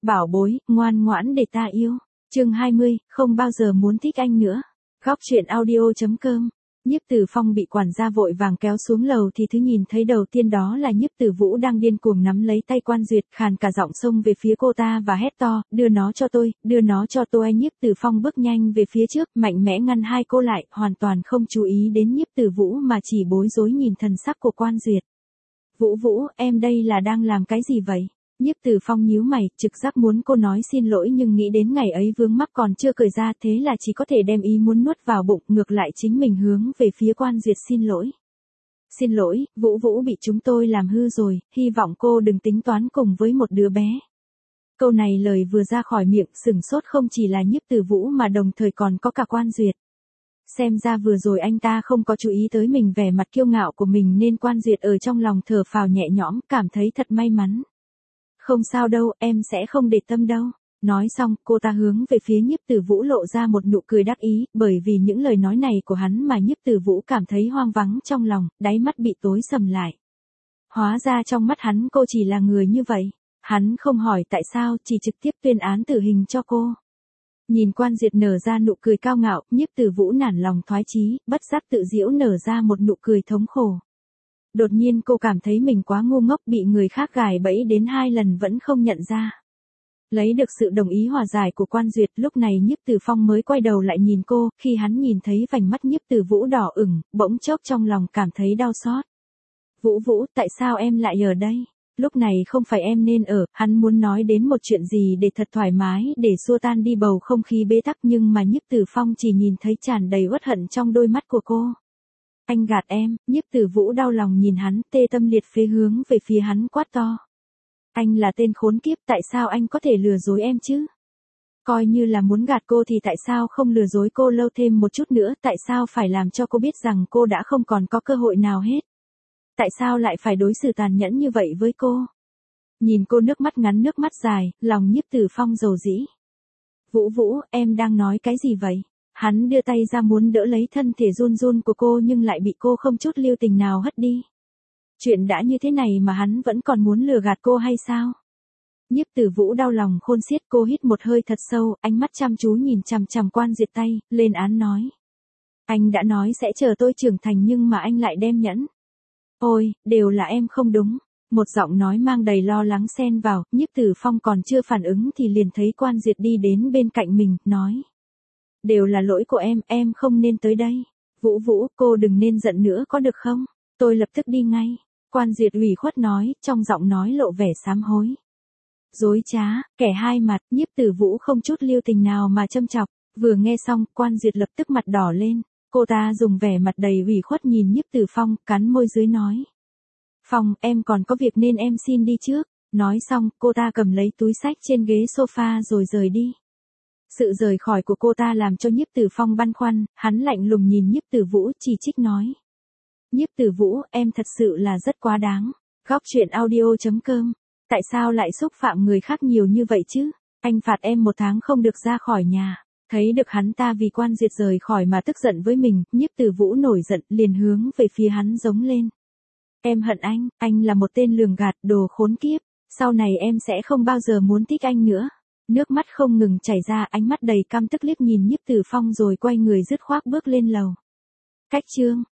bảo bối, ngoan ngoãn để ta yêu. Chương 20, không bao giờ muốn thích anh nữa. Góc truyện audio.com. Nhiếp Tử Phong bị quản gia vội vàng kéo xuống lầu thì thứ nhìn thấy đầu tiên đó là Nhiếp Tử Vũ đang điên cuồng nắm lấy tay Quan Duyệt, khàn cả giọng xông về phía cô ta và hét to, đưa nó cho tôi, đưa nó cho tôi. Nhiếp Tử Phong bước nhanh về phía trước, mạnh mẽ ngăn hai cô lại, hoàn toàn không chú ý đến Nhiếp Tử Vũ mà chỉ bối rối nhìn thần sắc của Quan Duyệt. Vũ Vũ, em đây là đang làm cái gì vậy? Nhiếp Tử Phong nhíu mày, trực giác muốn cô nói xin lỗi nhưng nghĩ đến ngày ấy vướng mắc còn chưa cởi ra, thế là chỉ có thể đem ý muốn nuốt vào bụng, ngược lại chính mình hướng về phía Quan Duyệt xin lỗi. Xin lỗi, Vũ Vũ bị chúng tôi làm hư rồi, hy vọng cô đừng tính toán cùng với một đứa bé. Câu này lời vừa ra khỏi miệng, sửng sốt không chỉ là Nhiếp Tử Vũ mà đồng thời còn có cả Quan Duyệt. Xem ra vừa rồi anh ta không có chú ý tới mình vẻ mặt kiêu ngạo của mình nên Quan Duyệt ở trong lòng thở phào nhẹ nhõm, cảm thấy thật may mắn. Không sao đâu, em sẽ không để tâm đâu. Nói xong, cô ta hướng về phía Nhiếp Tử Vũ lộ ra một nụ cười đắc ý, bởi vì những lời nói này của hắn mà Nhiếp Tử Vũ cảm thấy hoang vắng trong lòng, đáy mắt bị tối sầm lại. Hóa ra trong mắt hắn cô chỉ là người như vậy. Hắn không hỏi tại sao, chỉ trực tiếp tuyên án tử hình cho cô. Nhìn Quan Duyệt nở ra nụ cười cao ngạo, Nhiếp Tử Vũ nản lòng thoái chí, bất giác tự giễu nở ra một nụ cười thống khổ. Đột nhiên cô cảm thấy mình quá ngu ngốc, bị người khác gài bẫy đến 2 lần vẫn không nhận ra. Lấy được sự đồng ý hòa giải của Quan Duyệt, lúc này Nhiếp Tử Phong mới quay đầu lại nhìn cô, khi hắn nhìn thấy vành mắt Nhiếp Tử Vũ đỏ ửng, bỗng chốc trong lòng cảm thấy đau xót. Vũ Vũ, tại sao em lại ở đây? Lúc này không phải em nên ở, hắn muốn nói đến một chuyện gì để thật thoải mái, để xua tan đi bầu không khí bế tắc nhưng mà Nhiếp Tử Phong chỉ nhìn thấy tràn đầy uất hận trong đôi mắt của cô. Anh gạt em, Nhiếp Tử Vũ đau lòng nhìn hắn, tê tâm liệt phế hướng về phía hắn quát to. Anh là tên khốn kiếp, tại sao anh có thể lừa dối em chứ? Coi như là muốn gạt cô thì tại sao không lừa dối cô lâu thêm một chút nữa, tại sao phải làm cho cô biết rằng cô đã không còn có cơ hội nào hết? Tại sao lại phải đối xử tàn nhẫn như vậy với cô? Nhìn cô nước mắt ngắn nước mắt dài, lòng Nhiếp Tử Phong dầu dĩ. Vũ Vũ, em đang nói cái gì vậy? Hắn đưa tay ra muốn đỡ lấy thân thể run run của cô nhưng lại bị cô không chút lưu tình nào hất đi. Chuyện đã như thế này mà hắn vẫn còn muốn lừa gạt cô hay sao? Nhiếp Tử Vũ đau lòng khôn xiết, cô hít một hơi thật sâu, ánh mắt chăm chú nhìn chằm chằm Quan Duyệt tay, lên án nói. Anh đã nói sẽ chờ tôi trưởng thành nhưng mà anh lại đem nhẫn. Ôi, đều là em không đúng. Một giọng nói mang đầy lo lắng xen vào, Nhiếp Tử Phong còn chưa phản ứng thì liền thấy Quan Duyệt đi đến bên cạnh mình, nói. Đều là lỗi của em không nên tới đây. Vũ Vũ, cô đừng nên giận nữa có được không? Tôi lập tức đi ngay. Quan Duyệt ủy khuất nói, trong giọng nói lộ vẻ sám hối. Dối trá, kẻ hai mặt, Nhiếp Tử Vũ không chút lưu tình nào mà châm chọc. Vừa nghe xong, Quan Duyệt lập tức mặt đỏ lên. Cô ta dùng vẻ mặt đầy ủy khuất nhìn Nhiếp Tử Phong, cắn môi dưới nói. Phong, em còn có việc nên em xin đi trước. Nói xong, cô ta cầm lấy túi xách trên ghế sofa rồi rời đi. Sự rời khỏi của cô ta làm cho Nhiếp Tử Phong băn khoăn, hắn lạnh lùng nhìn Nhiếp Tử Vũ chỉ trích nói. Nhiếp Tử Vũ, em thật sự là rất quá đáng. Góc truyện audio.com. Tại sao lại xúc phạm người khác nhiều như vậy chứ? Anh phạt em 1 tháng không được ra khỏi nhà. Thấy được hắn ta vì Quan Duyệt rời khỏi mà tức giận với mình, Nhiếp Tử Vũ nổi giận liền hướng về phía hắn giống lên. Em hận anh là một tên lường gạt, đồ khốn kiếp. Sau này em sẽ không bao giờ muốn thích anh nữa. Nước mắt không ngừng chảy ra, ánh mắt đầy căm tức liếc nhìn Nhiếp Tử Phong rồi quay người dứt khoát bước lên lầu. Cách chương